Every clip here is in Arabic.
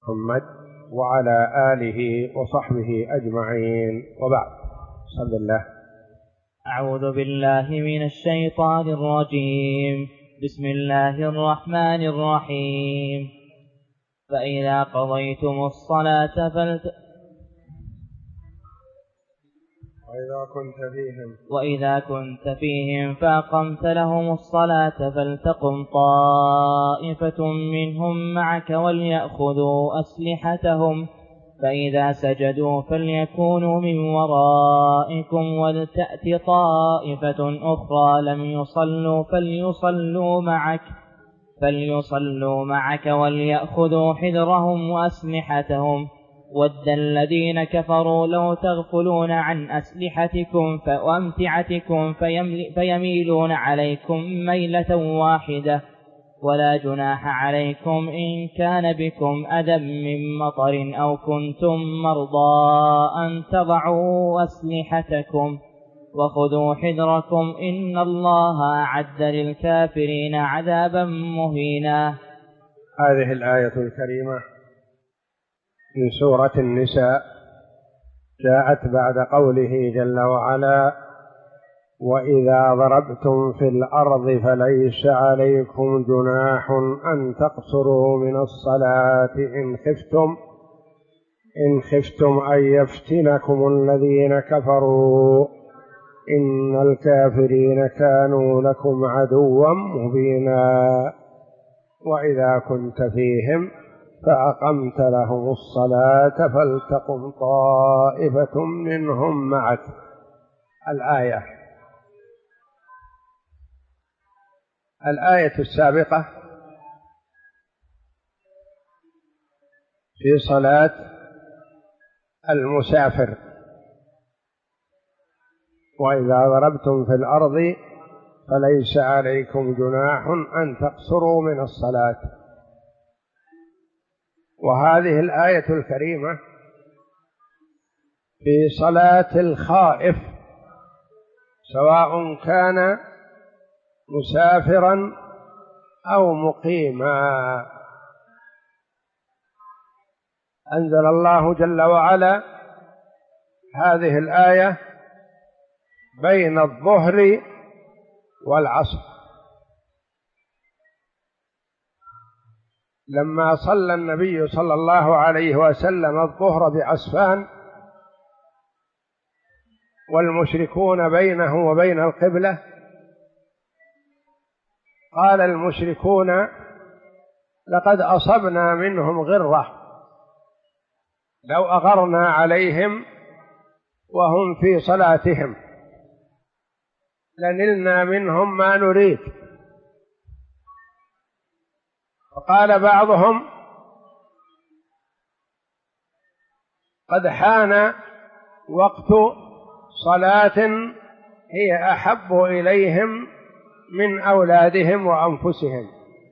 محمد وعلى آله وصحبه أجمعين، وبعد. بسم الله. أعوذ بالله من الشيطان الرجيم. بسم الله الرحمن الرحيم. فإذا قضيتم الصلاة وإذا كنت فيهم فأقمت لهم الصلاة فلتقم طائفة منهم معك وليأخذوا أسلحتهم، فإذا سجدوا فليكونوا من ورائكم ولتأت طائفة أخرى لم يصلوا فليصلوا معك وليأخذوا حذرهم وأسلحتهم. ود الذين كفروا لو تغفلون عن أسلحتكم وأمتعتكم فيميلون عليكم ميلة واحدة، ولا جناح عليكم إن كان بكم أذى من مطر أو كنتم مرضى أن تضعوا أسلحتكم وخذوا حذركم إن الله أعد للكافرين عذابا مهينا. هذه الآية الكريمة من سورة النساء جاءت بعد قوله جل وعلا: وإذا ضربتم في الأرض فليس عليكم جناح أن تقصروا من الصلاة إن خفتم أن يفتنكم الذين كفروا إن الكافرين كانوا لكم عدوا مبينا. وإذا كنت فيهم فأقمت لهم الصلاة فلتقم طائفة منهم معك. الآية السابقة في صلاة المسافر: وإذا ضربتم في الأرض فليس عليكم جناح أن تقصروا من الصلاة. وهذه الآية الكريمة في صلاة الخائف سواء كان مسافرا أو مقيما. أنزل الله جل وعلا هذه الآية بين الظهر والعصر، لما صلى النبي صلى الله عليه وسلم الظهر بعسفان والمشركون بينه وبين القبلة، قال المشركون: لقد أصبنا منهم غرة لو أغرنا عليهم وهم في صلاتهم لنلنا منهم ما نريد. وقال بعضهم: قد حان وقت صلاة هي أحب إليهم من أولادهم وأنفسهم،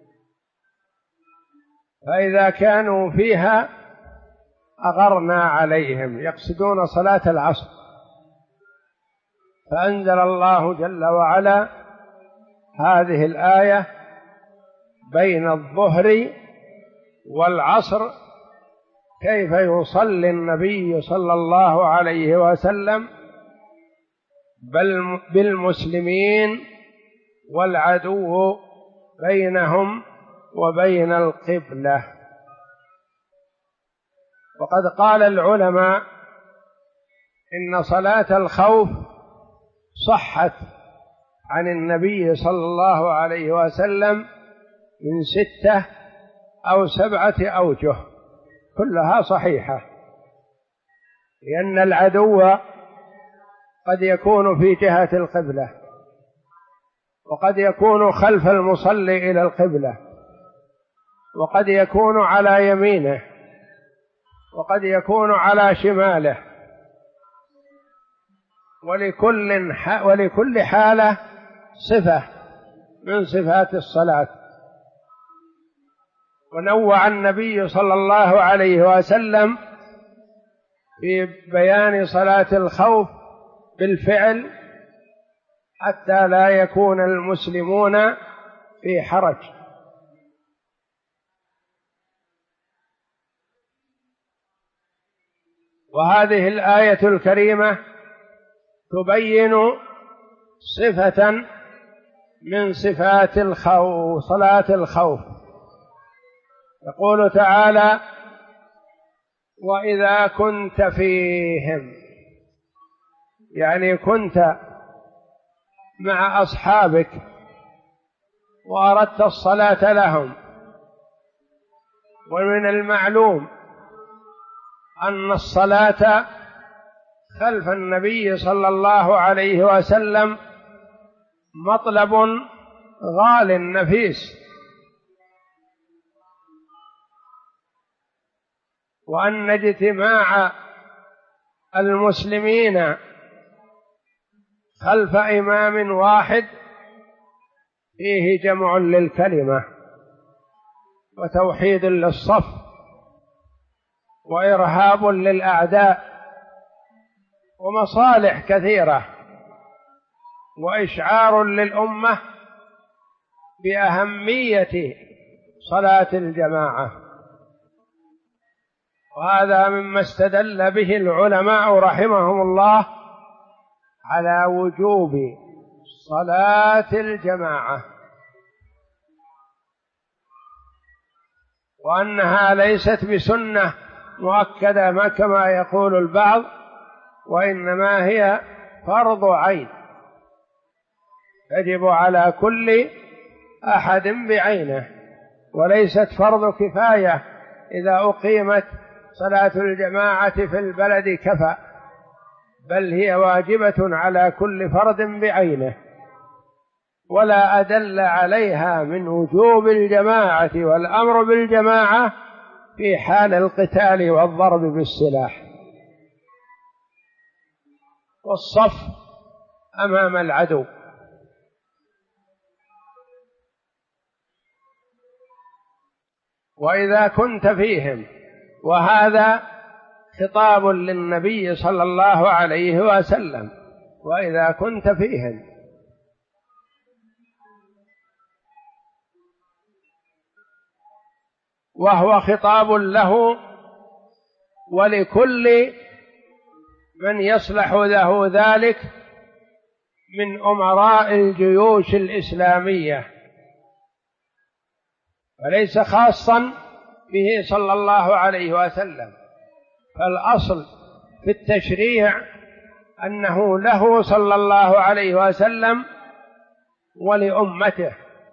فإذا كانوا فيها أغرنا عليهم، يقصدون صلاة العصر. فأنزل الله جل وعلا هذه الآية بين الظهر والعصر، كيف يصلي النبي صلى الله عليه وسلم بالمسلمين والعدو بينهم وبين القبلة. وقد قال العلماء إن صلاة الخوف صحت عن النبي صلى الله عليه وسلم من 6 أو 7 أوجه كلها صحيحة، لأن العدو قد يكون في جهة القبلة، وقد يكون خلف المصلي إلى القبلة، وقد يكون على يمينه، وقد يكون على شماله، ولكل حالة صفة من صفات الصلاة. ونوع النبي صلى الله عليه وسلم في بيان صلاة الخوف بالفعل حتى لا يكون المسلمون في حرج. وهذه الآية الكريمة تبين صفة من صفات الخوف، صلاة الخوف. يقول تعالى: وإذا كنت فيهم، يعني كنت مع أصحابك وأردت الصلاة لهم. ومن المعلوم أن الصلاة خلف النبي صلى الله عليه وسلم مطلب غال نفيس، وأن اجتماع المسلمين خلف إمام واحد فيه جمع للكلمة وتوحيد للصف وإرهاب للأعداء ومصالح كثيرة، وإشعار للأمة بأهمية صلاة الجماعة. وهذا مما استدل به العلماء رحمهم الله على وجوب صلاة الجماعة، وأنها ليست بسنة مؤكدة ما كما يقول البعض، وإنما هي فرض عين يجب على كل أحد بعينه، وليست فرض كفاية إذا أقيمت صلاة الجماعة في البلد كفى، بل هي واجبة على كل فرد بعينه. ولا أدل عليها من وجوب الجماعة والأمر بالجماعة في حال القتال والضرب بالسلاح والصف أمام العدو. وإذا كنت فيهم، وهذا خطاب للنبي صلى الله عليه وسلم، وإذا كنت فيهم، وهو خطاب له ولكل من يصلح له ذلك من أمراء الجيوش الإسلامية، وليس خاصا به صلى الله عليه وسلم. فالأصل في التشريع أنه له صلى الله عليه وسلم ولأمته،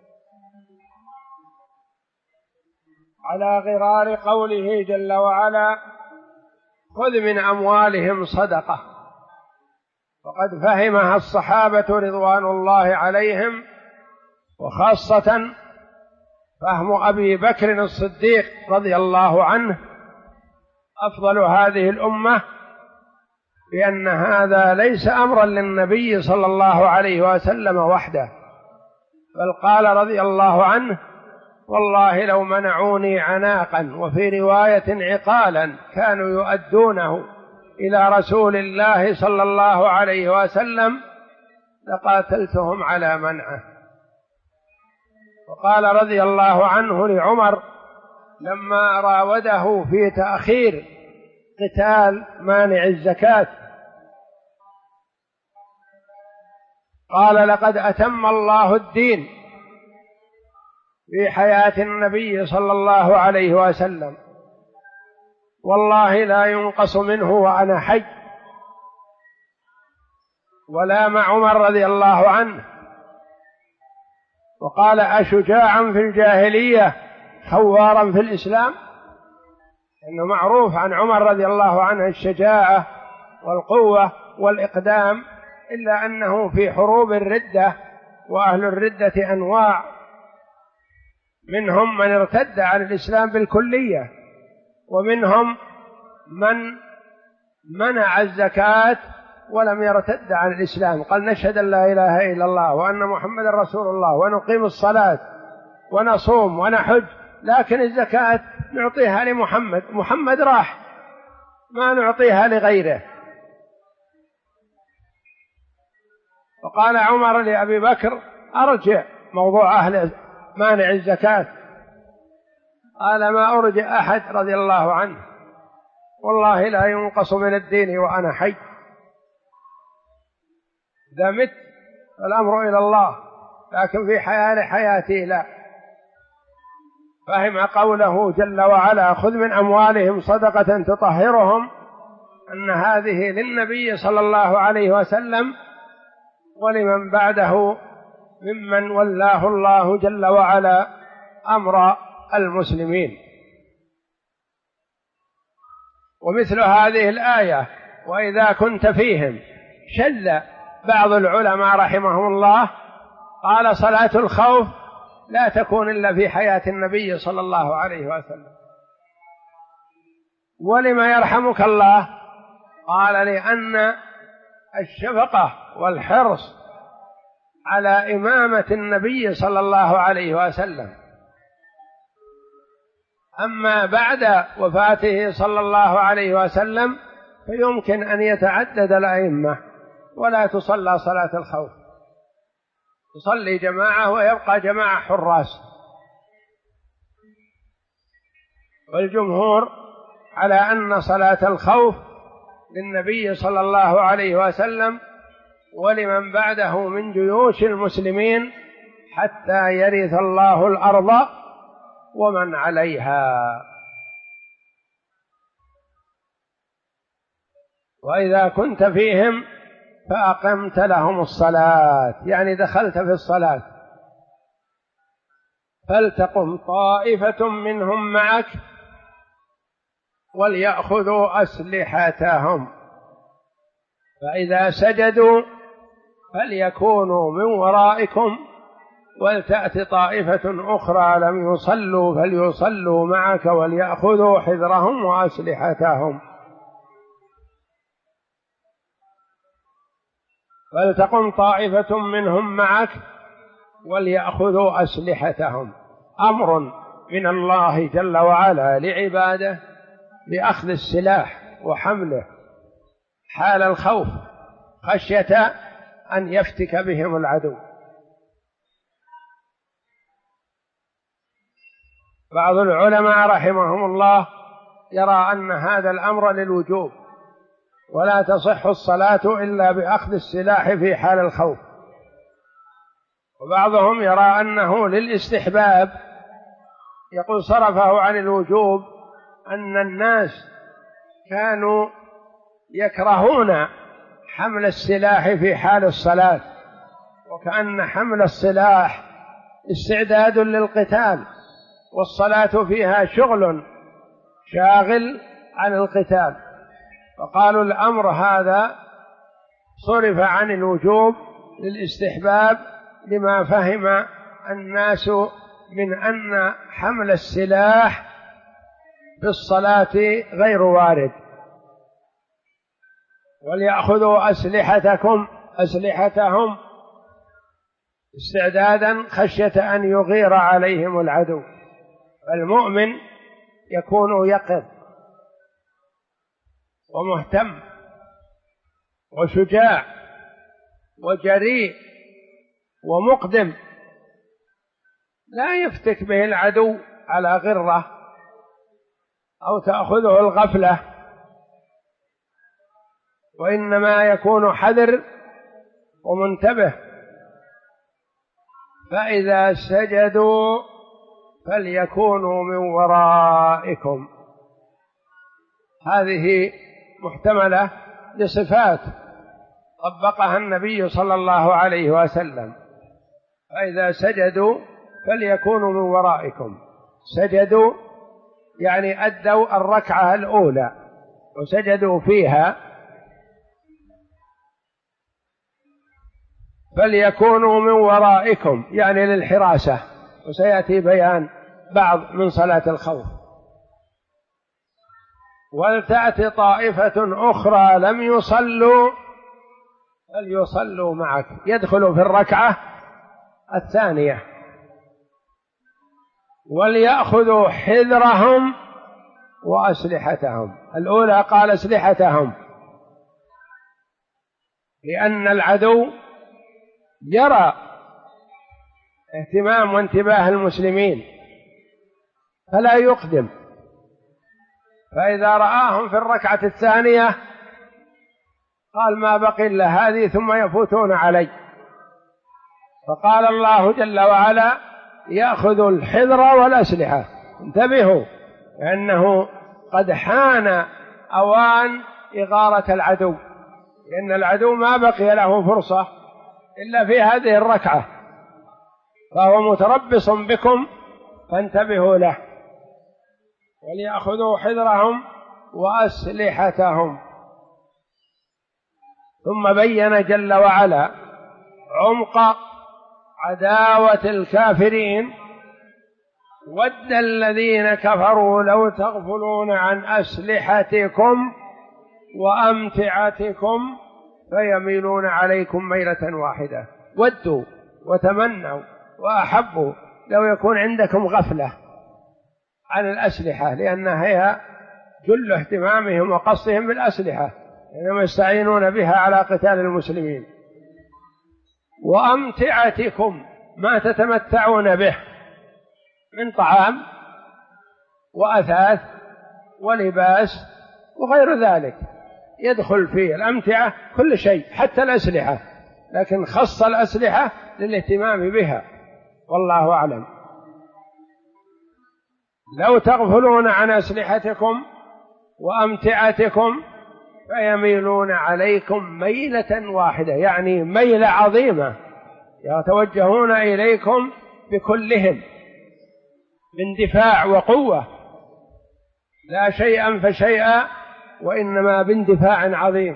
على غرار قوله جل وعلا: خذ من أموالهم صدقة. وقد فهمها الصحابة رضوان الله عليهم، وخاصة فهم أبي بكر الصديق رضي الله عنه أفضل هذه الأمة، بأن هذا ليس أمرا للنبي صلى الله عليه وسلم وحده، بل قال رضي الله عنه: والله لو منعوني عناقا، وفي رواية عقالا، كانوا يؤدونه إلى رسول الله صلى الله عليه وسلم لقاتلتهم على منعه. وقال رضي الله عنه لعمر لما راوده في تأخير قتال مانع الزكاة، قال: لقد أتم الله الدين في حياة النبي صلى الله عليه وسلم، والله لا ينقص منه وأنا حي. ولام عمر رضي الله عنه وقال: أشجاعا في الجاهلية خوارا في الإسلام؟ إنه معروف عن عمر رضي الله عنه الشجاعة والقوة والإقدام، إلا أنه في حروب الردة، وأهل الردة أنواع، منهم من ارتد عن الإسلام بالكلية، ومنهم من منع الزكاة ولم يرتد عن الإسلام، قال: نشهد أن لا إله إلا الله وأن محمد رسول الله، ونقيم الصلاة ونصوم ونحج، لكن الزكاة نعطيها لمحمد، محمد راح، ما نعطيها لغيره. وقال عمر لأبي بكر: أرجع موضوع أهل مانع الزكاة. قال: ما أرجع أحد رضي الله عنه، والله لا ينقص من الدين وأنا حي، إذا مت الأمر إلى الله، لكن في حياتي لا. فهم قوله جل وعلا: خذ من أموالهم صدقة تطهرهم، أن هذه للنبي صلى الله عليه وسلم ولمن بعده ممن ولاه الله جل وعلا أمر المسلمين. ومثل هذه الآية: وإذا كنت فيهم، شل بعض العلماء رحمهم الله قال: صلاة الخوف لا تكون إلا في حياة النبي صلى الله عليه وسلم. ولما يرحمك الله؟ قال: لأن الشفقة والحرص على إمامة النبي صلى الله عليه وسلم. أما بعد وفاته صلى الله عليه وسلم فيمكن أن يتعدد الأئمة ولا تصلى صلاة الخوف، تصلي جماعة ويبقى جماعة حراس. والجمهور على أن صلاة الخوف للنبي صلى الله عليه وسلم ولمن بعده من جيوش المسلمين حتى يرث الله الأرض ومن عليها. وإذا كنت فيهم فأقمت لهم الصلاة، يعني دخلت في الصلاة، فلتقم طائفة منهم معك وليأخذوا أسلحتهم، فإذا سجدوا فليكونوا من ورائكم ولتأت طائفة أخرى لم يصلوا فليصلوا معك وليأخذوا حذرهم وأسلحتهم. فلتقم طائفة منهم معك وليأخذوا أسلحتهم، أمر من الله جل وعلا لعباده بأخذ السلاح وحمله حال الخوف خشية أن يفتك بهم العدو. بعض العلماء رحمهم الله يرى أن هذا الأمر للوجوب، ولا تصح الصلاة إلا بأخذ السلاح في حال الخوف، وبعضهم يرى أنه للاستحباب، يقول صرفه عن الوجوب أن الناس كانوا يكرهون حمل السلاح في حال الصلاة، وكأن حمل السلاح استعداد للقتال، والصلاة فيها شغل شاغل عن القتال، فقالوا الأمر هذا صرف عن الوجوب للاستحباب لما فهم الناس من أن حمل السلاح في الصلاة غير وارد. وليأخذوا أسلحتهم استعدادا خشية أن يغير عليهم العدو. المؤمن يكون يقظ ومهتم وشجاع وجريء ومقدم، لا يفتك به العدو على غرة أو تأخذه الغفلة، وإنما يكون حذر ومنتبه. فإذا سجدوا فليكونوا من ورائكم، هذه محتملة لصفات طبقها النبي صلى الله عليه وسلم. فإذا سجدوا فليكونوا من ورائكم، سجدوا يعني أدوا الركعة الأولى وسجدوا فيها، فليكونوا من ورائكم يعني للحراسة، وسيأتي بيان بعض من صلاة الخوف. ولتأتي طائفة أخرى لم يصلوا فليصلوا معك، يدخلوا في الركعة الثانية. وليأخذوا حذرهم وأسلحتهم، الأولى قال أسلحتهم لأن العدو يرى اهتمام وانتباه المسلمين فلا يقدم، فإذا رآهم في الركعة الثانية قال ما بقي إلا هذه ثم يفوتون علي. فقال الله جل وعلا يأخذ الحذر والأسلحة. انتبهوا، لأنه قد حان أوان إغارة العدو، لأن العدو ما بقي له فرصة إلا في هذه الركعة، فهو متربص بكم فانتبهوا له. وليأخذوا حذرهم وأسلحتهم. ثم بين جل وعلا عمق عداوة الكافرين: ود الذين كفروا لو تغفلون عن أسلحتكم وأمتعتكم فيميلون عليكم ميلة واحدة. ودوا وتمنوا وأحبوا لو يكون عندكم غفلة عن الأسلحة، لأنها هي جل اهتمامهم وقصدهم بالأسلحة، إنما يستعينون بها على قتال المسلمين. وأمتعتكم، ما تتمتعون به من طعام وأثاث ولباس وغير ذلك، يدخل فيه الأمتعة كل شيء حتى الأسلحة، لكن خص الأسلحة للاهتمام بها، والله أعلم. لو تغفلون عن أسلحتكم وأمتعتكم فيميلون عليكم ميلة واحدة، يعني ميلة عظيمة، يتوجهون إليكم بكلهم باندفاع وقوة، لا شيئا فشيئا، وإنما باندفاع عظيم.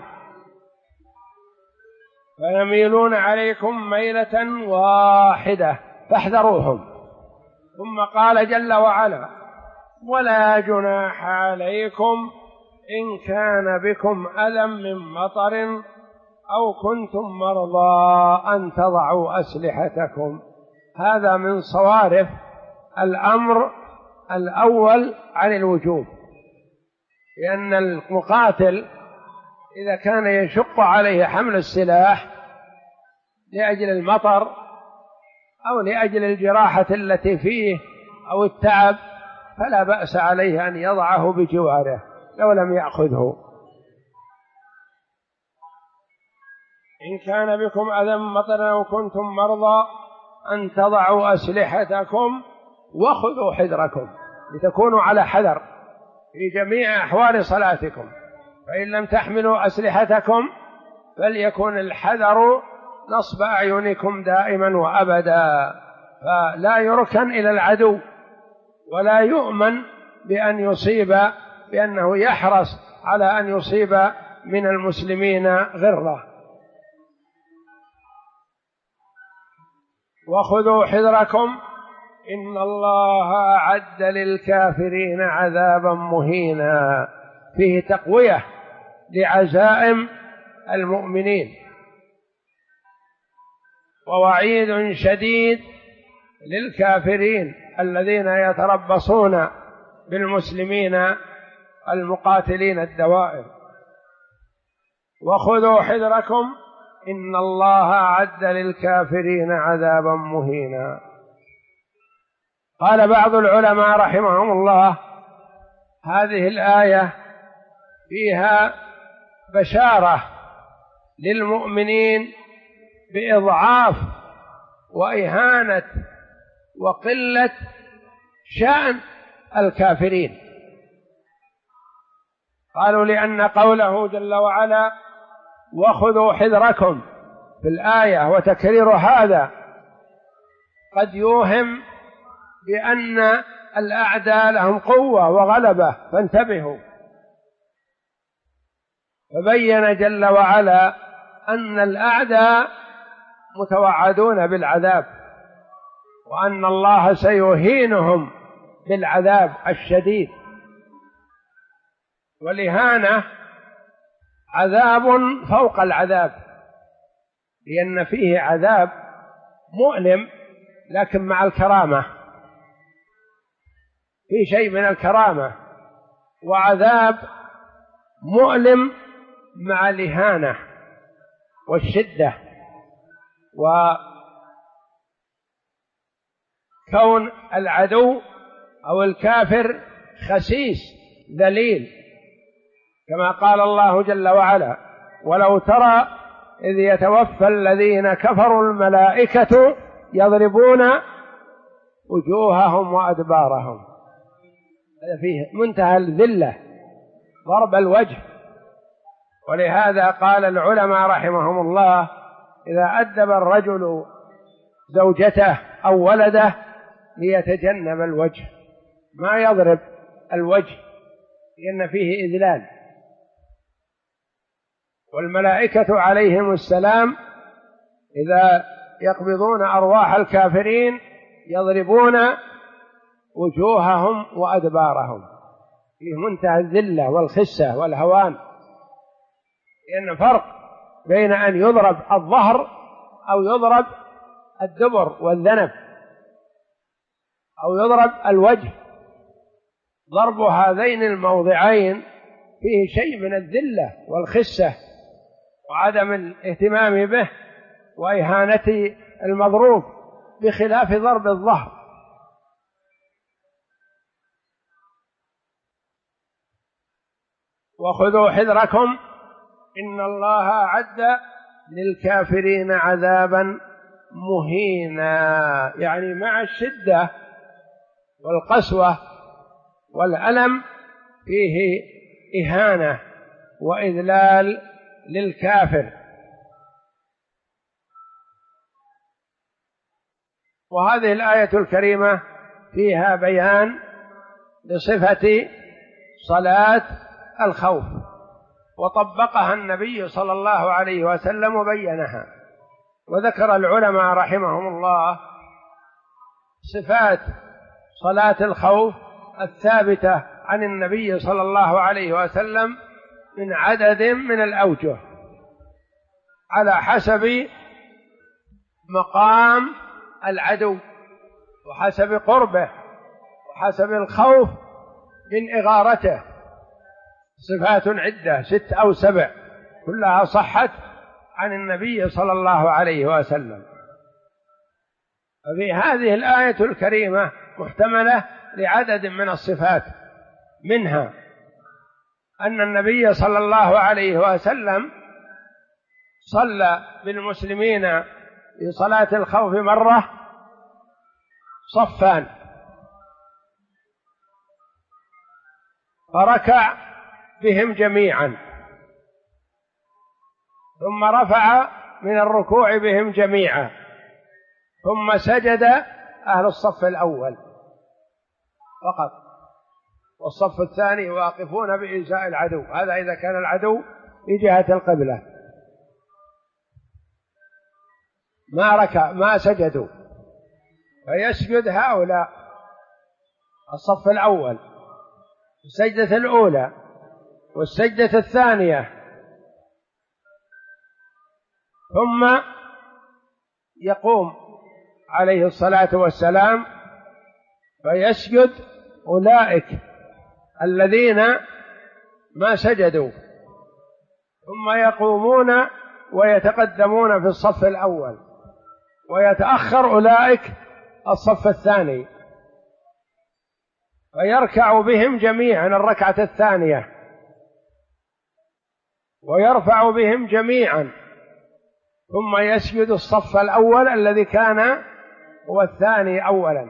فيميلون عليكم ميلة واحدة فاحذروهم. ثم قال جل وعلا: ولا جناح عليكم إن كان بكم أذى من مطر أو كنتم مرضى أن تضعوا أسلحتكم. هذا من صوارف الأمر الأول عن الوجوب، لأن المقاتل إذا كان يشق عليه حمل السلاح لأجل المطر أو لأجل الجراحة التي فيه أو التعب فلا بأس عليه أن يضعه بجواره لو لم يأخذه. إن كان بكم أذى من مطر أو كنتم مرضى أن تضعوا أسلحتكم وخذوا حذركم، لتكونوا على حذر في جميع أحوال صلاتكم. فإن لم تحملوا أسلحتكم فليكن الحذر نصب أعينكم دائما وأبدا، فلا يركن إلى العدو ولا يؤمن بأنه يحرص على أن يصيب من المسلمين غرة. وخذوا حذركم إن الله أعد للكافرين عذابا مهينا. فيه تقوية لعزائم المؤمنين ووعيد شديد للكافرين الذين يتربصون بالمسلمين المقاتلين الدوائر. وخذوا حذركم إن الله أعد للكافرين عذابا مهينا. قال بعض العلماء رحمهم الله: هذه الآية فيها بشارة للمؤمنين بإضعاف وإهانة وقلة شأن الكافرين. قالوا لأن قوله جل وعلا وخذوا حذركم في الآية وتكرير هذا قد يوهم بأن الأعداء لهم قوة وغلبة، فانتبهوا. فبين جل وعلا أن الأعداء متوعدون بالعذاب، وأن الله سيهينهم بالعذاب الشديد. والإهانة عذاب فوق العذاب، لأن فيه عذاب مؤلم لكن مع الكرامة، في شيء من الكرامة، وعذاب مؤلم مع الإهانة والشدة. وكون العدو أو الكافر خسيس ذليل، كما قال الله جل وعلا: ولو ترى إذ يتوفى الذين كفروا الملائكة يضربون وجوههم وأدبارهم. هذا فيه منتهى الذلة، ضرب الوجه. ولهذا قال العلماء رحمهم الله: إذا أدب الرجل زوجته أو ولده ليتجنب الوجه، ما يضرب الوجه، لأن فيه إذلال. والملائكة عليهم السلام إذا يقبضون أرواح الكافرين يضربون وجوههم وأدبارهم، فيه منتهى الذلة والخسة والهوان. لأن فرق بين أن يضرب الظهر أو يضرب الدبر والذنب أو يضرب الوجه. ضرب هذين الموضعين فيه شيء من الذلة والخسة وعدم الاهتمام به وإهانة المضروب، بخلاف ضرب الظهر. وخذوا حذركم إن الله أعد للكافرين عذابا مهينا، يعني مع الشدة والقسوة والألم فيه إهانة وإذلال للكافر. وهذه الآية الكريمة فيها بيان لصفة صلاة الخوف، وطبقها النبي صلى الله عليه وسلم وبينها. وذكر العلماء رحمهم الله صفات صلاة الخوف الثابتة عن النبي صلى الله عليه وسلم من عدد من الأوجه، على حسب مقام العدو وحسب قربه وحسب الخوف من إغارته. صفات عدة 6 أو 7 كلها صحت عن النبي صلى الله عليه وسلم. ففي هذه الآية الكريمة محتملة لعدد من الصفات، منها أن النبي صلى الله عليه وسلم صلى بالمسلمين في صلاة الخوف مرة صفان، فركع بهم جميعا، ثم رفع من الركوع بهم جميعا، ثم سجد أهل الصف الأول فقط، والصف الثاني واقفون بإزاء العدو. هذا إذا كان العدو في جهة القبلة. ما ركع ما سجدوا، فيسجد هؤلاء الصف الأول السجدة الأولى والسجدة الثانية، ثم يقوم عليه الصلاة والسلام فيسجد أولئك الذين ما سجدوا، ثم يقومون ويتقدمون في الصف الأول، ويتأخر أولئك الصف الثاني، فيركع بهم جميعا الركعة الثانية، ويرفع بهم جميعا، ثم يسجد الصف الأول الذي كان هو الثاني أولا،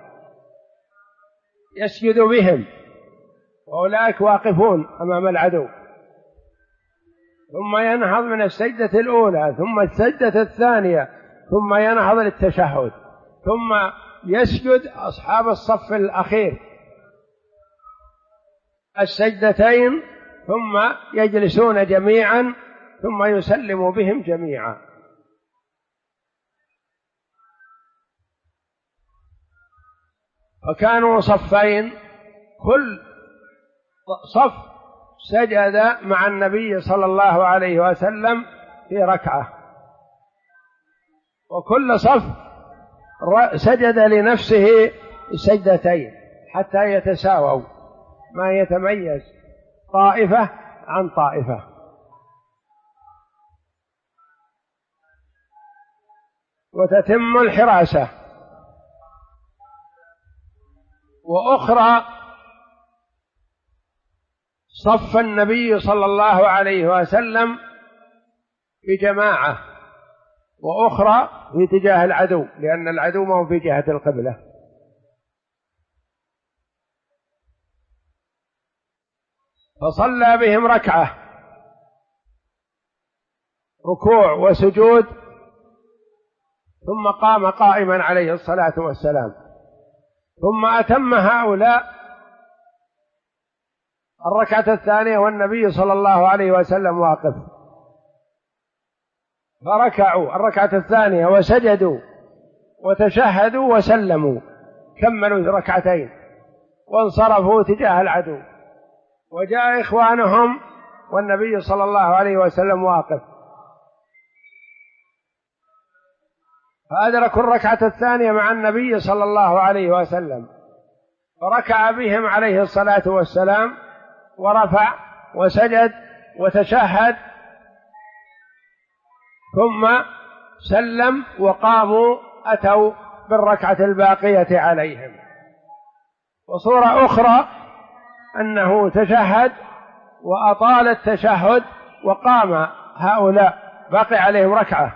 يسجد بهم وأولئك واقفون أمام العدو، ثم ينهض من السجدة الأولى، ثم السجدة الثانية، ثم ينهض للتشهد، ثم يسجد أصحاب الصف الأخير السجدتين، ثم يجلسون جميعا، ثم يسلم بهم جميعا. فكانوا صفين، كل صف سجد مع النبي صلى الله عليه وسلم في ركعة، وكل صف سجد لنفسه سجدتين حتى يتساووا، ما يتميز طائفة عن طائفة. وتتم الحراسة. وأخرى صف النبي صلى الله عليه وسلم بجماعة وأخرى في اتجاه العدو، لأن العدو ما هو في جهة القبلة. فصلى بهم ركعة ركوع وسجود، ثم قام قائما عليه الصلاة والسلام، ثم أتم هؤلاء الركعة الثانية والنبي صلى الله عليه وسلم واقف، فركعوا الركعة الثانية وسجدوا وتشهدوا وسلموا، كملوا ركعتين وانصرفوا تجاه العدو، وجاء إخوانهم والنبي صلى الله عليه وسلم واقف، فأدركوا الركعة الثانية مع النبي صلى الله عليه وسلم، فركع بهم عليه الصلاة والسلام ورفع وسجد وتشهد، ثم سلم وقاموا أتوا بالركعة الباقية عليهم. وصورة أخرى أنه تشهد وأطال التشهد وقام هؤلاء باقي عليهم ركعة،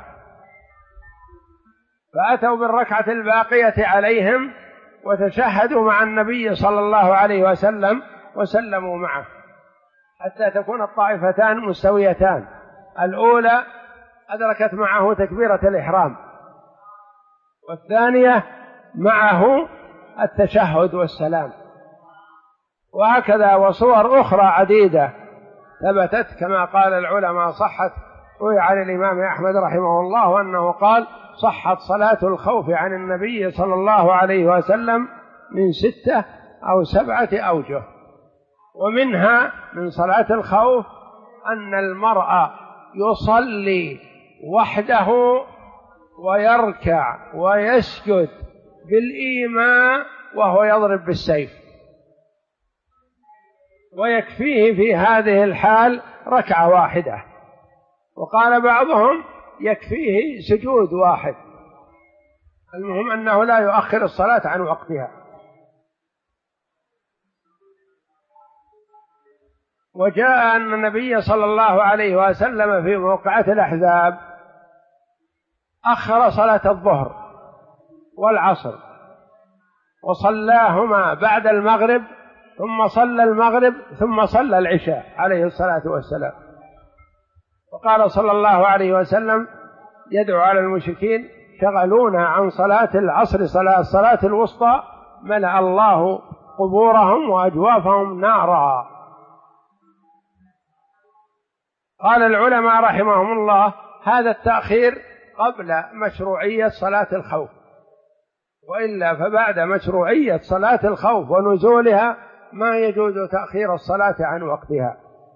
فأتوا بالركعة الباقية عليهم وتشهدوا مع النبي صلى الله عليه وسلم وسلموا معه، حتى تكون الطائفتان مستويتان. الأولى أدركت معه تكبيرة الإحرام، والثانية معه التشهد والسلام. وهكذا وصور أخرى عديدة ثبتت كما قال العلماء صحت. روي عن الإمام أحمد رحمه الله أنه قال: صحت صلاة الخوف عن النبي صلى الله عليه وسلم من 6 أو 7 أوجه. ومنها من صلاة الخوف أن المرء يصلي وحده ويركع ويسجد بالإيماء وهو يضرب بالسيف، ويكفيه في هذه الحال ركعة واحدة، وقال بعضهم يكفيه سجود واحد. المهم أنه لا يؤخر الصلاة عن وقتها. وجاء أن النبي صلى الله عليه وسلم في موقعة الأحزاب أخر صلاة الظهر والعصر وصلاهما بعد المغرب، ثم صلى المغرب ثم صلى العشاء عليه الصلاة والسلام. وقال صلى الله عليه وسلم: يدعو على المشركين شغلونا عن صلاة العصر صلاة الوسطى ملأ الله قبورهم وأجوافهم نارا. قال العلماء رحمهم الله: هذا التأخير قبل مشروعية صلاة الخوف، وإلا فبعد مشروعية صلاة الخوف ونزولها ما يجوز تأخير الصلاة عن وقتها.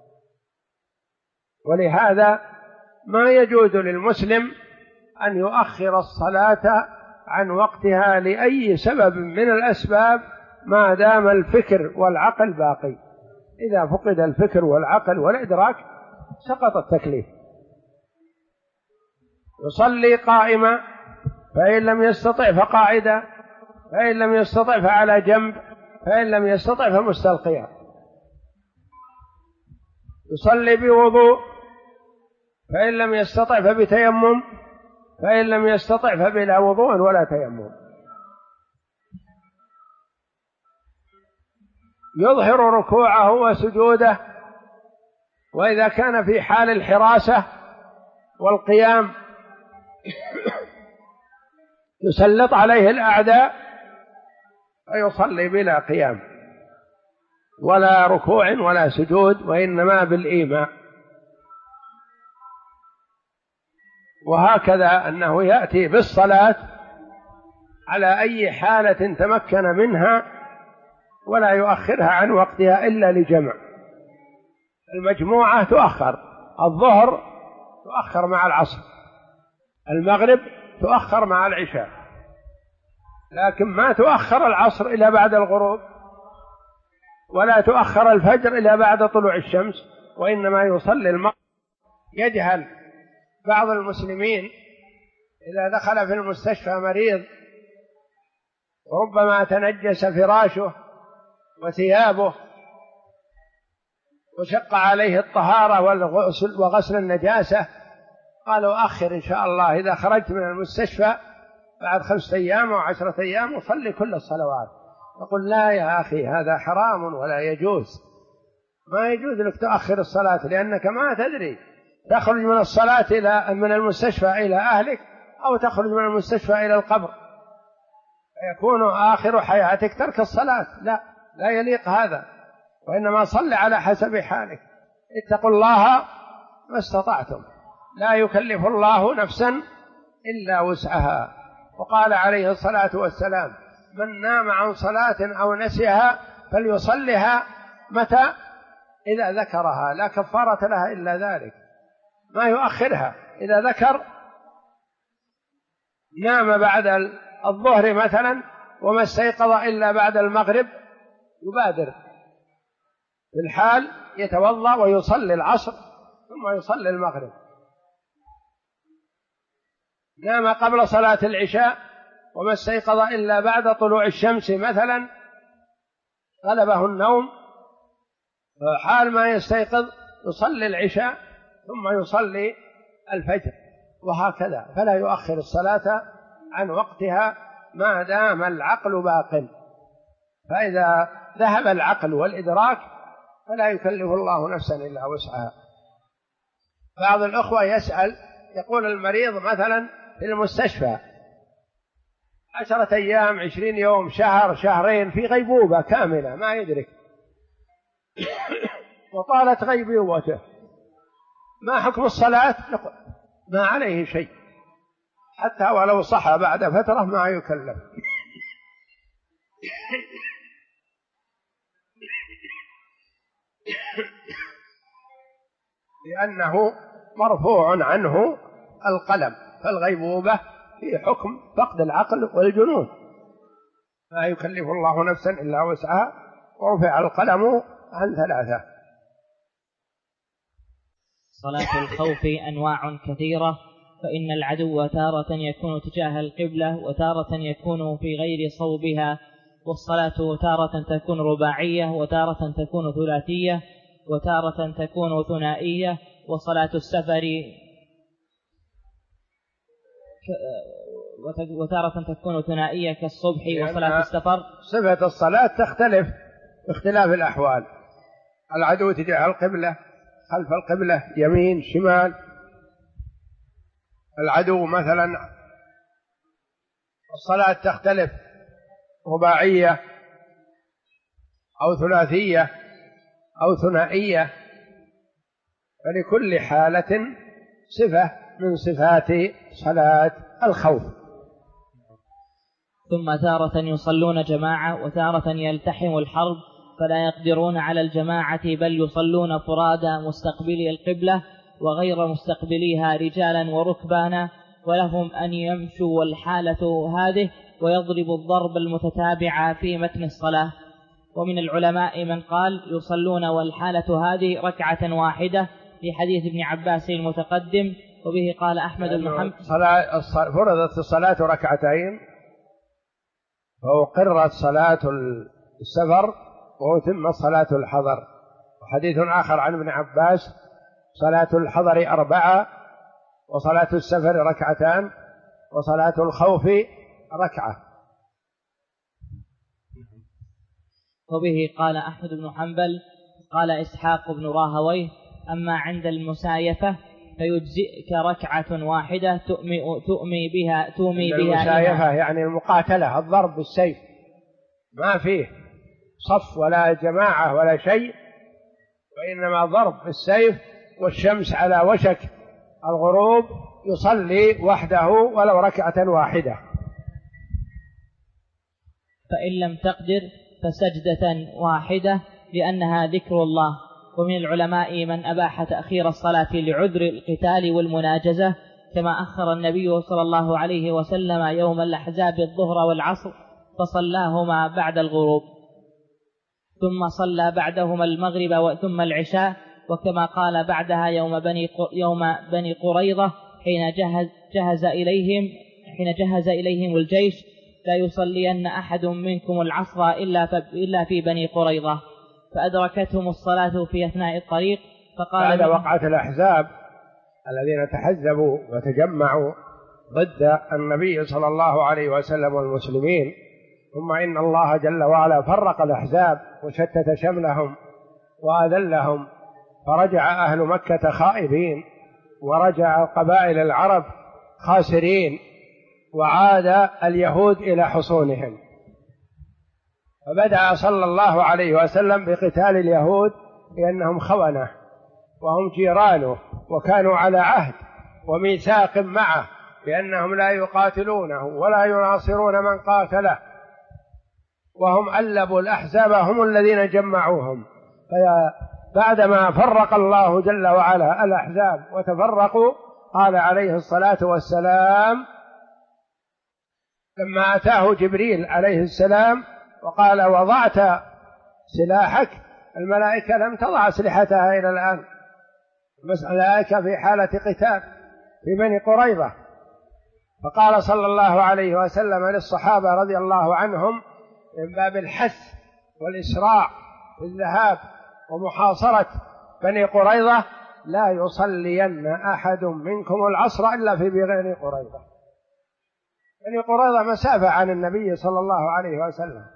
ولهذا ما يجوز للمسلم أن يؤخر الصلاة عن وقتها لأي سبب من الأسباب ما دام الفكر والعقل باقي. إذا فقد الفكر والعقل والإدراك سقط التكليف. يصلي قائما، فإن لم يستطع فقاعدا، فإن لم يستطع فعلى جنب، فإن لم يستطع فمستلقيا. يصلي بوضوء، فإن لم يستطع فبتيمم، فإن لم يستطع فبلا وضوء ولا تيمم. يظهر ركوعه وسجوده، وإذا كان في حال الحراسة والقيام يسلط عليه الأعداء فيصلي بلا قيام ولا ركوع ولا سجود، وإنما بالإيماء. وهكذا أنه يأتي بالصلاة على أي حالة تمكن منها ولا يؤخرها عن وقتها إلا لجمع. المجموعة تؤخر، الظهر تؤخر مع العصر، المغرب تؤخر مع العشاء، لكن ما تؤخر العصر إلى بعد الغروب، ولا تؤخر الفجر إلى بعد طلوع الشمس، وإنما يصلي المغرب. يجهل بعض المسلمين إذا دخل في المستشفى مريض وربما تنجس فراشه وثيابه وشق عليه الطهارة وغسل النجاسة، قالوا أخر إن شاء الله إذا خرجت من المستشفى بعد 5 أيام أو 10 أيام وصلي كل الصلوات. يقول لا يا أخي، هذا حرام ولا يجوز، ما يجوز لك تؤخر الصلاة، لأنك ما تدري تخرج من الصلاة من المستشفى إلى أهلك أو تخرج من المستشفى إلى القبر، يكون آخر حياتك ترك الصلاة. لا يليق هذا، وإنما صل على حسب حالك. اتقوا الله ما استطعتم، لا يكلف الله نفسا إلا وسعها. وقال عليه الصلاة والسلام: من نام عن صلاة أو نسيها فليصلها متى؟ إذا ذكرها، لا كفارة لها إلا ذلك، ما يؤخرها. إذا ذكر نام بعد الظهر مثلا وما استيقظ إلا بعد المغرب، يبادر في الحال يتوضأ ويصلي العصر ثم يصلي المغرب. نام قبل صلاة العشاء وما استيقظ إلا بعد طلوع الشمس مثلا، غلبه النوم، حال ما يستيقظ يصلي العشاء ثم يصلي الفجر، وهكذا. فلا يؤخر الصلاة عن وقتها ما دام العقل باق، فإذا ذهب العقل والإدراك فلا يكلف الله نفسا إلا وسعها. بعض الأخوة يسأل، يقول المريض مثلا في المستشفى 10 أيام 20 يوم شهر شهرين في غيبوبة كاملة ما يدرك، وطالت غيبوبته، ما حكم الصلاة؟ نقول ما عليه شيء، حتى ولو صحى بعد فترة ما يكلف، لأنه مرفوع عنه القلم، فالغيبوبة في حكم فقد العقل والجنون، لا يكلف الله نفسا إلا وسعها، ورفع القلم عن 3. صلاة الخوف أنواع كثيرة، فإن العدو تارة يكون تجاه القبلة وتارة يكون في غير صوبها، والصلاة تارة تكون رباعية وتارة تكون ثلاثية وتارة تكون ثنائية، وصلاة السفر وتارة تكون ثنائية كالصبح وصلاة السفر. صفة الصلاة تختلف باختلاف الأحوال، العدو تجاه القبلة، خلف القبلة، يمين شمال. العدو مثلا الصلاة تختلف رباعية أو ثلاثية أو ثنائية، فلكل حالة صفة من صفات صلاة الخوف. ثم تارة يصلون جماعة وتارة يلتحم الحرب فلا يقدرون على الجماعة، بل يصلون فرادى مستقبلي القبلة وغير مستقبليها رجالا وركبانا، ولهم أن يمشوا والحالة هذه، ويضرب الضرب المتتابع في متن الصلاة. ومن العلماء من قال يصلون والحالة هذه ركعة واحدة في حديث ابن عباس المتقدم، وبه قال أحمد بن حنبل فرضت الصلاة ركعتين فأقرت صلاة السفر وأتم صلاة الحضر. وحديث آخر عن ابن عباس صلاة الحضر 4 وصلاة السفر 2 وصلاة الخوف 1. وبه قال أحمد بن حنبل قال إسحاق بن راهويه: أما عند المسايفة فيجزئك ركعة واحدة تومي بها المسايفة يعني المقاتلة، الضرب بالسيف، ما فيه صف ولا جماعة ولا شيء، وإنما ضرب بالسيف، والشمس على وشك الغروب يصلي وحده ولو ركعة واحدة. فإن لم تقدر فسجدة واحدة لأنها ذكر الله. ومن العلماء من أباح تأخير الصلاة لعذر القتال والمناجزة، كما أخر النبي صلى الله عليه وسلم يوم الأحزاب الظهر والعصر فصلاهما بعد الغروب، ثم صلى بعدهما المغرب ثم العشاء، وكما قال بعدها يوم بني قريظة حين جهز إليهم الجيش: لا يصلين أحد منكم العصر إلا في بني قريظة. فأدركتهم الصلاة في أثناء الطريق بعد وقعة الأحزاب الذين تحزبوا وتجمعوا ضد النبي صلى الله عليه وسلم والمسلمين، ثم إن الله جل وعلا فرق الأحزاب وشتت شملهم وأذلهم، فرجع أهل مكة خائبين، ورجع قبائل العرب خاسرين، وعاد اليهود إلى حصونهم. فبدأ صلى الله عليه وسلم بقتال اليهود لأنهم خونة وهم جيرانه وكانوا على عهد وميثاق معه بأنهم لا يقاتلونه ولا يناصرون من قاتله، وهم ألبوا الأحزاب، هم الذين جمعوهم. فبعدما فرق الله جل وعلا الأحزاب وتفرقوا، قال عليه الصلاة والسلام لما أتاه جبريل عليه السلام وقال وضعت سلاحك، الملائكة لم تضع أسلحتها إلى الآن، الملائكة في حالة قتال في بني قريظة. فقال صلى الله عليه وسلم للصحابة رضي الله عنهم من باب الحث والإسراع في الذهاب ومحاصرة بني قريظة: لا يصلين أحد منكم العصر إلا في بني قريظة. بني قريظة مسافة عن النبي صلى الله عليه وسلم،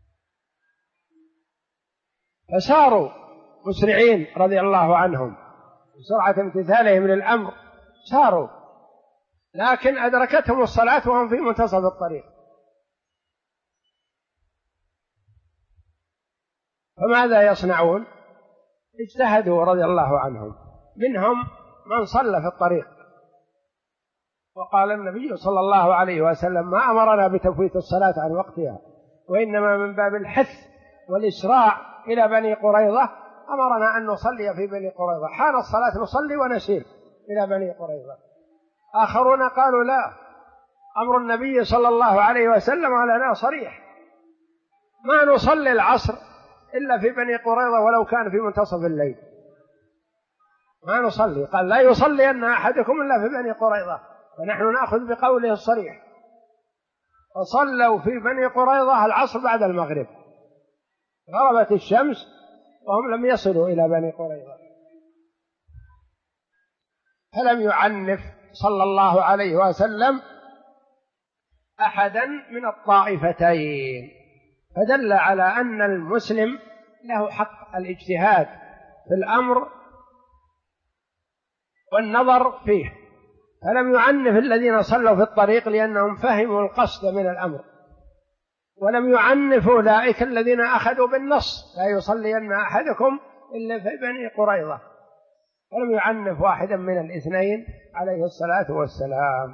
فساروا مسرعين رضي الله عنهم بسرعة امتثالهم للأمر، ساروا، لكن أدركتهم الصلاة وهم في منتصف الطريق. فماذا يصنعون؟ اجتهدوا رضي الله عنهم، منهم من صلى في الطريق، وقال النبي صلى الله عليه وسلم ما أمرنا بتفويت الصلاة عن وقتها، وإنما من باب الحث والإسراع إلى بني قريظة أمرنا أن نصلي في بني قريظة، حان الصلاة نصلي ونسير إلى بني قريظة. آخرون قالوا لا، أمر النبي صلى الله عليه وسلم علينا صريح، ما نصلي العصر إلا في بني قريظة ولو كان في منتصف الليل، ما نصلي، قال لا يصلي أن أحدكم إلا في بني قريظة، ونحن نأخذ بقوله الصريح. فصلوا في بني قريظة العصر بعد المغرب، غربت الشمس وهم لم يصلوا إلى بني قريظة. فلم يعنف صلى الله عليه وسلم أحدا من الطائفتين، فدل على أن المسلم له حق الاجتهاد في الأمر والنظر فيه، فلم يعنف الذين صلوا في الطريق لأنهم فهموا القصد من الأمر، ولم يعنف أولئك الذين أخذوا بالنص لا يصلين أحدكم إلا في بني قريظة، ولم يعنف واحدا من الاثنين عليه الصلاة والسلام.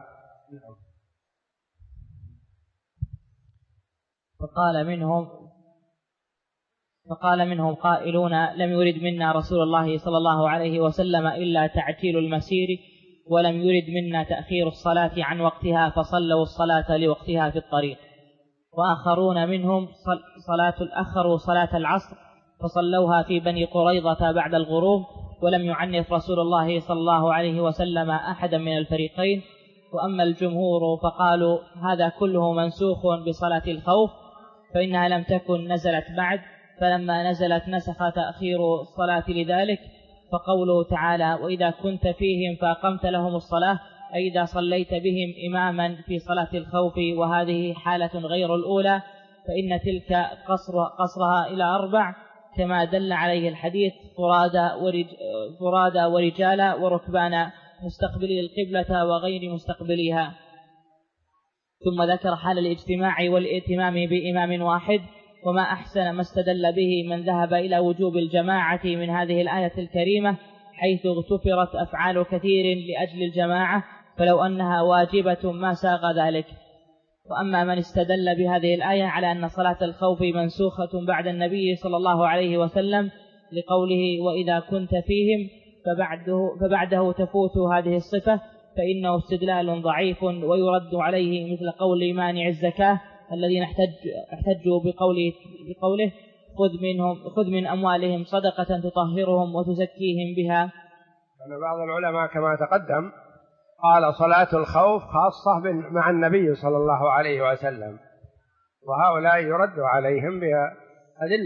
فقال منهم قائلون لم يرد منا رسول الله صلى الله عليه وسلم إلا تعجيل المسير، ولم يرد منا تأخير الصلاة عن وقتها، فصلوا الصلاة لوقتها في الطريق. وآخرون منهم أخروا صلاة العصر فصلوها في بني قريظة بعد الغروب، ولم يعنف رسول الله صلى الله عليه وسلم أحدا من الفريقين. وأما الجمهور فقالوا هذا كله منسوخ بصلاة الخوف، فإنها لم تكن نزلت بعد، فلما نزلت نسخ تأخير الصلاة لذلك. فقوله تعالى وإذا كنت فيهم فأقمت لهم الصلاة، أي إذا صليت بهم إماما في صلاة الخوف، وهذه حالة غير الأولى، فإن تلك قصرها إلى 4 كما دل عليه الحديث: فرادى ورجالا وركبانا، مستقبلي القبلة وغير مستقبليها. ثم ذكر حال الاجتماع والائتمام بإمام واحد، وما أحسن ما استدل به من ذهب إلى وجوب الجماعة من هذه الآية الكريمة، حيث اغتفرت أفعال كثير لأجل الجماعة، فلو أنها واجبة ما ساغ ذلك. وأما من استدل بهذه الآية على أن صلاة الخوف منسوخة بعد النبي صلى الله عليه وسلم لقوله وإذا كنت فيهم فبعده تفوت هذه الصفة، فإنه استدلال ضعيف، ويرد عليه مثل قول مانع الزكاة الذين احتجوا بقوله خذ من أموالهم صدقة تطهرهم وتزكيهم بها. أن بعض العلماء كما تقدم قال صلاة الخوف خاصة مع النبي صلى الله عليه وسلم، وهؤلاء يرد عليهم بأدلة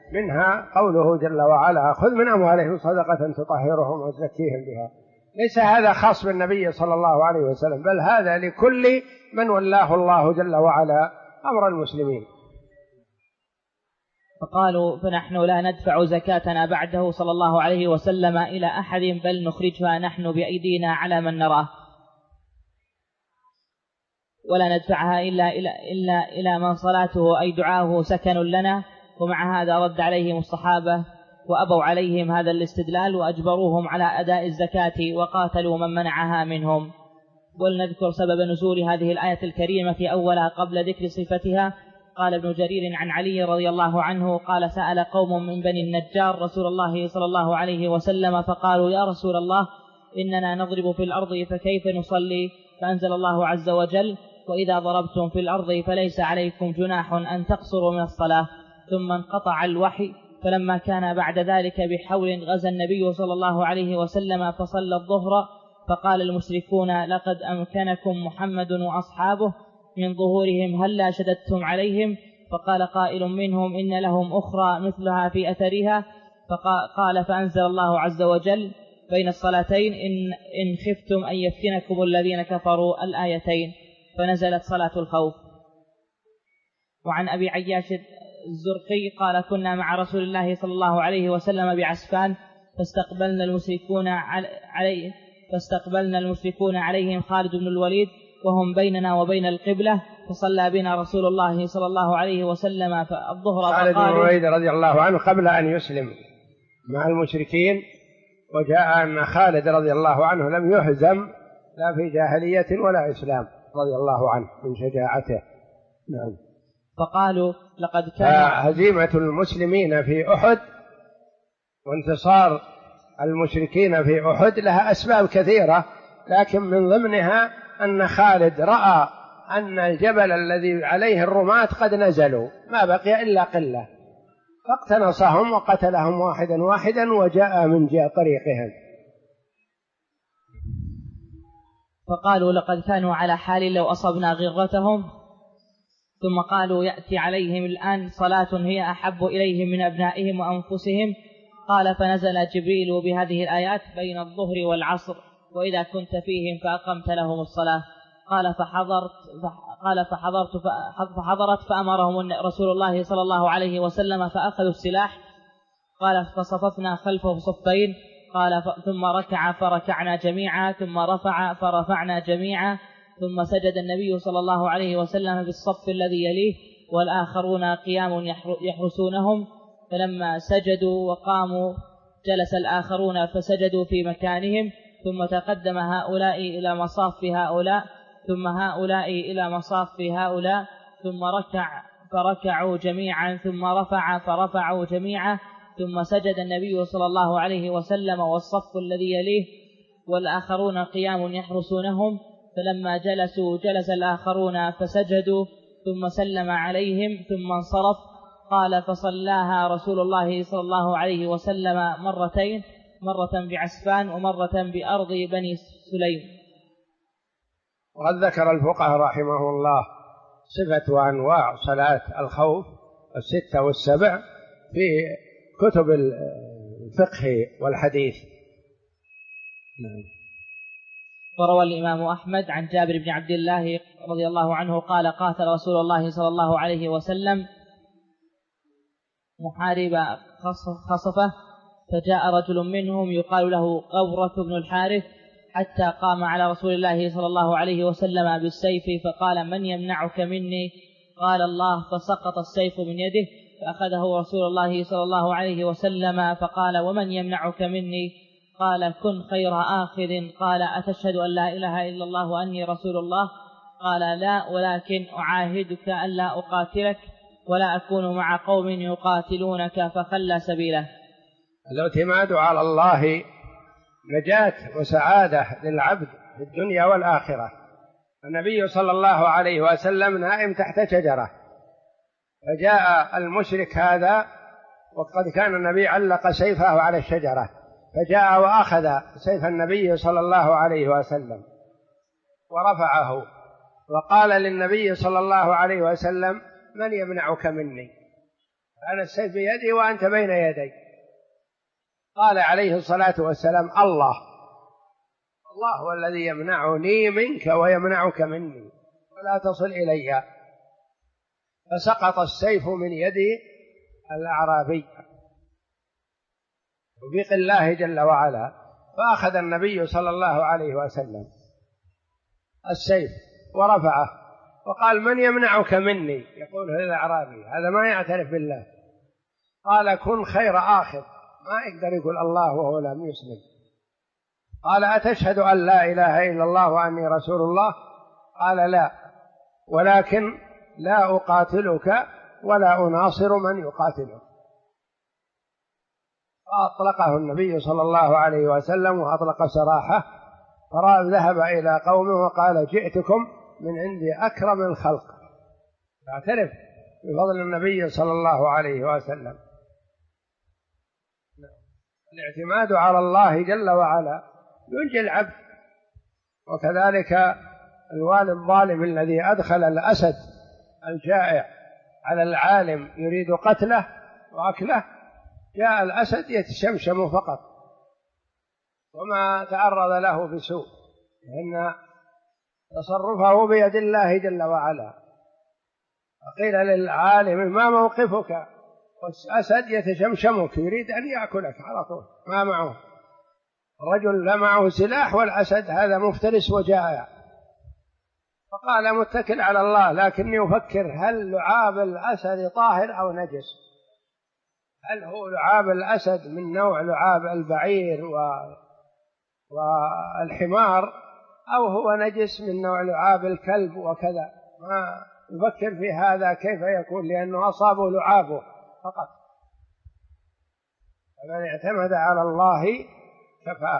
منها قوله جل وعلا: خذ من أموالهم صدقة تطهرهم وتزكيهم بها. ليس هذا خاص بالنبي صلى الله عليه وسلم، بل هذا لكل من ولاه الله جل وعلا أمر المسلمين. فقالوا: فنحن لا ندفع زكاتنا بعده صلى الله عليه وسلم إلى أحد، بل نخرجها نحن بأيدينا على من نراه، ولا ندفعها إلا إلى من صلاته أي دعاه سكن لنا. ومع هذا رد عليهم الصحابة وأبوا عليهم هذا الاستدلال وأجبروهم على أداء الزكاة وقاتلوا من منعها منهم. ولنذكر سبب نزول هذه الآية الكريمة أولا قبل ذكر صفتها. قال ابن جرير عن علي رضي الله عنه قال: سأل قوم من بني النجار رسول الله صلى الله عليه وسلم فقالوا: يا رسول الله، إننا نضرب في الأرض فكيف نصلي؟ فأنزل الله عز وجل: وإذا ضربتم في الأرض فليس عليكم جناح أن تقصروا من الصلاة. ثم انقطع الوحي. فلما كان بعد ذلك بحول غزا النبي صلى الله عليه وسلم فصلى الظهر، فقال المشركون: لقد أمكنكم محمد وأصحابه من ظهورهم، هلا شددتم عليهم؟ فقال قائل منهم: إن لهم أخرى مثلها في أثرها. فقال: فأنزل الله عز وجل بين الصلاتين: إن خفتم أن يفتنكم الذين كفروا، الآيتين، فنزلت صلاة الخوف. وعن أبي عياش الزرقي قال: كنا مع رسول الله صلى الله عليه وسلم بعسفان، فاستقبلنا المشركون عليهم خالد بن الوليد وهم بيننا وبين القبلة، فصلى بنا رسول الله صلى الله عليه وسلم الظهر. خالد بن الوليد رضي الله عنه قبل أن يسلم مع المشركين، وجاء أن خالد رضي الله عنه لم يهزم لا في جاهلية ولا إسلام رضي الله عنه من شجاعته. نعم. فقالوا: لقد كان هزيمة المسلمين في أحد وانتصار المشركين في أحد لها أسباب كثيرة، لكن من ضمنها أن خالد رأى أن الجبل الذي عليه الرماة قد نزلوا، ما بقي إلا قلة، فاقتنصهم وقتلهم واحدا واحدا وجاء من طريقهم. فقالوا: لقد كانوا على حال لو أصبنا غرتهم. ثم قالوا: يأتي عليهم الآن صلاة هي أحب إليهم من أبنائهم وأنفسهم. قال: فنزل جبريل بهذه الآيات بين الظهر والعصر: وإذا كنت فيهم فأقمت لهم الصلاة. قال: فحضرت فأمرهم رسول الله صلى الله عليه وسلم فأخذوا السلاح. قال: فصففنا خلفه صفين. قال: ثم ركع فركعنا جميعا، ثم رفع فرفعنا جميعا، ثم سجد النبي صلى الله عليه وسلم بالصف الذي يليه والآخرون قيام يحرسونهم. فلما سجدوا وقاموا جلس الآخرون فسجدوا في مكانهم، ثم تقدم هؤلاء إلى مصاف هؤلاء، ثم هؤلاء إلى مصاف هؤلاء، ثم ركع فركعوا جميعا، ثم رفع فرفعوا جميعا، ثم سجد النبي صلى الله عليه وسلم والصف الذي يليه والآخرون قيام يحرسونهم. فلما جلسوا جلس الآخرون فسجدوا، ثم سلم عليهم ثم انصرف. قال: فصلاها رسول الله صلى الله عليه وسلم مرتين، مرة بعسفان ومرة بأرض بني سليم. وقد ذكر الفقهاء رحمه الله صفة وأنواع صلاة الخوف 6 و7 في كتب الفقه والحديث. وروى الإمام أحمد عن جابر بن عبد الله رضي الله عنه قال: قاتل رسول الله صلى الله عليه وسلم محارب خصفة، فجاء رجل منهم يقال له قورة بن الحارث، حتى قام على رسول الله صلى الله عليه وسلم بالسيف، فقال: من يمنعك مني؟ قال: الله. فسقط السيف من يده، فأخذه رسول الله صلى الله عليه وسلم فقال: ومن يمنعك مني؟ قال: كن خير آخذ. قال: أتشهد أن لا إله إلا الله وأني رسول الله؟ قال: لا، ولكن أعاهدك أن لا أقاتلك ولا أكون مع قوم يقاتلونك، فخلى سبيله. الاعتماد على الله نجاة وسعادة للعبد في الدنيا والآخرة. النبي صلى الله عليه وسلم نائم تحت شجرة، فجاء المشرك هذا، وقد كان النبي علق سيفه على الشجرة، فجاء وأخذ سيف النبي صلى الله عليه وسلم ورفعه، وقال للنبي صلى الله عليه وسلم: من يمنعك مني؟ أنا السيف بيدي وأنت بين يدي. قال عليه الصلاة والسلام: الله هو الذي يمنعني منك ويمنعك مني ولا تصل إلي. فسقط السيف من يد الأعرابي توفيق الله جل وعلا. فأخذ النبي صلى الله عليه وسلم السيف ورفعه وقال: من يمنعك مني؟ يقول للأعرابي، هذا ما يعترف بالله. قال: كن خير آخذ، ما يقدر يقول الله وهو لم يسلم. قال: أتشهد أن لا إله إلا الله وأني رسول الله؟ قال: لا، ولكن لا أقاتلك ولا أناصر من يقاتلك. فأطلقه النبي صلى الله عليه وسلم وأطلق سراحه، فذهب إلى قومه وقال: جئتكم من عند أكرم الخلق. يعترف بفضل النبي صلى الله عليه وسلم. الاعتماد على الله جل وعلا ينجي العبد. وكذلك الوالي الظالم الذي أدخل الأسد الجائع على العالم يريد قتله وأكله، جاء الأسد يتشمشم فقط وما تعرض له بسوء، لأن تصرفه بيد الله جل وعلا. فقيل للعالم: ما موقفك؟ والأسد يتشمشمك يريد أن يأكلك على طول، ما معه رجل لا معه سلاح، والأسد هذا مفترس وجائع. فقال: متكل على الله، لكني أفكر هل لعاب الأسد طاهر أو نجس؟ هل هو لعاب الأسد من نوع لعاب البعير والحمار، أو هو نجس من نوع لعاب الكلب وكذا؟ ما يفكر في هذا كيف يكون، لأنه أصابه لعابه فقط. فمن اعتمد على الله كفاه.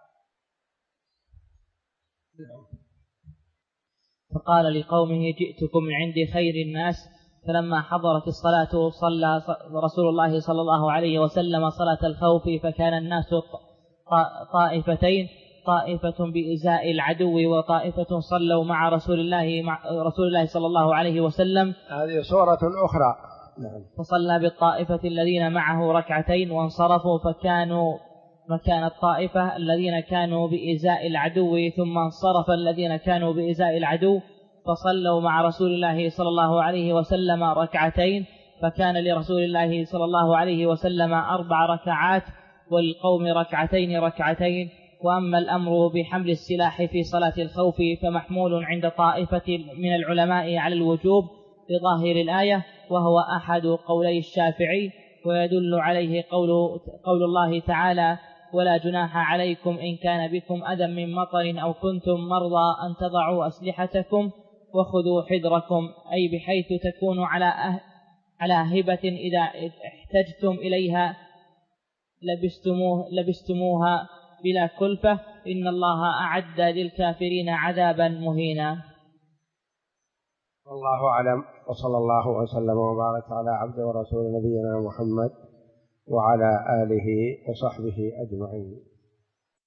فقال لقومه: جئتكم من عند خير الناس. فلما حضرت الصلاة صلى رسول الله صلى الله عليه وسلم صلاة الخوف، فكان الناس طائفتين: طائفة بإزاء العدو وطائفة صلوا مع رسول الله صلى الله عليه وسلم. هذه صورة أخرى. فصلى بالطائفة الذين معه ركعتين وانصرفوا، فكانوا مكان الطائفة الذين كانوا بإزاء العدو، ثم انصرف الذين كانوا بإزاء العدو فصلوا مع رسول الله صلى الله عليه وسلم ركعتين، فكان لرسول الله صلى الله عليه وسلم 4 ركعات والقوم ركعتين. وأما الأمر بحمل السلاح في صلاة الخوف فمحمول عند طائفة من العلماء على الوجوب بظاهر الآية، وهو أحد قولي الشافعي، ويدل عليه قول الله تعالى: ولا جناح عليكم إن كان بكم أذى من مطر أو كنتم مرضى أن تضعوا أسلحتكم وخذوا حذركم، أي بحيث تكونوا على هبة إذا احتجتم إليها لبستموها بلا كلفة، إن الله أعد للكافرين عذابا مهينا. والله أعلم، وصلى الله وسلم وبارك على عبده ورسول نبينا محمد وعلى آله وصحبه أجمعين.